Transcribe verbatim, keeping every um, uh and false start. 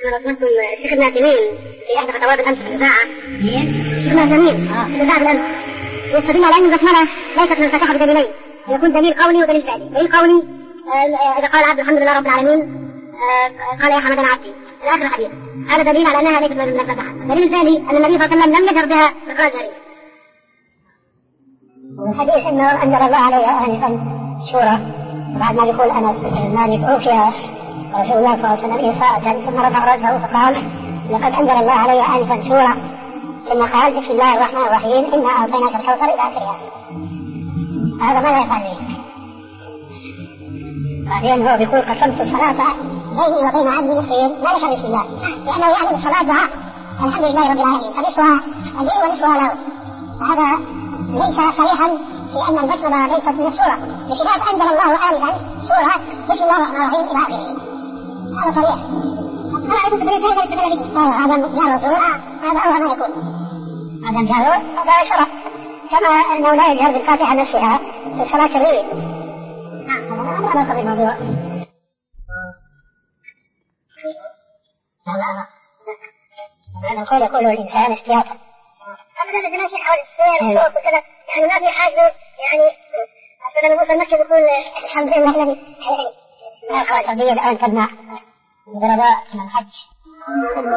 أنا رسمت الشيخ ابن عثيمين في إحدى خطوات الأمس في الإذاعة. الشيخ ابن عثيمين في الإذاعة بالأمس يستدل على أن البسملة ليست من الفاتحة بدليلين، يكون دليل قولي ودليل فعلي. دليل قولي إذا قال عبد الحمد لله رب العالمين قال يا حمدنا عبدي إلى آخر الحديث، هذا دليل على أنها ليست من الفاتحة. الدليل الثاني أن النبي صلى الله عليه وسلم لم يجهر بها إقرار جهري. الحديث أنه أنزل الله عليها آنفا سورة، بعد ما يقول أنس بن مالك أوفي رسول الله صلى الله عليه وسلم إيفاءة ثم رفع رأسه فقال لقد أنزل الله علي آنفا سورة، ثم قال بسم الله الرحمن الرحيم إنا أعطيناك الكوثر إلى آخرها. هذا ما لا يفعل به. بعدين هو بيقول قسمت الصلاة بيني وبين عبدي نصفين ما لك بسم الله، لأنه يعني الصلاة دعاء الحمد لله رب العالمين فنصفها لي ونصفها له. هذا ليس صريحا في أن البسملة ليست من السورة، بخلاف أنزل الله آنفا سورة بسم الله الرحمن الرحيم إلى آخره. هذا صريح. أنا أعرف تدريس هذا التدريس هذا جار رسول هذا أول ما يكون هذا جار هذا شرع، كما أنه لا يجهر بالفاتحة نفسها في الصلاة السرية. نعم هذا خبر الموضوع. لا لا لا هذا القول يقوله الإنسان احتياطا. أما هذا جمال شيء حول السوير والصوت وكذا يعني ما في حاجة يعني أصلا نبوس المسجد يقول الحمد لله الذي لا الخواتمية الآن تمنع الغرباء من الحج.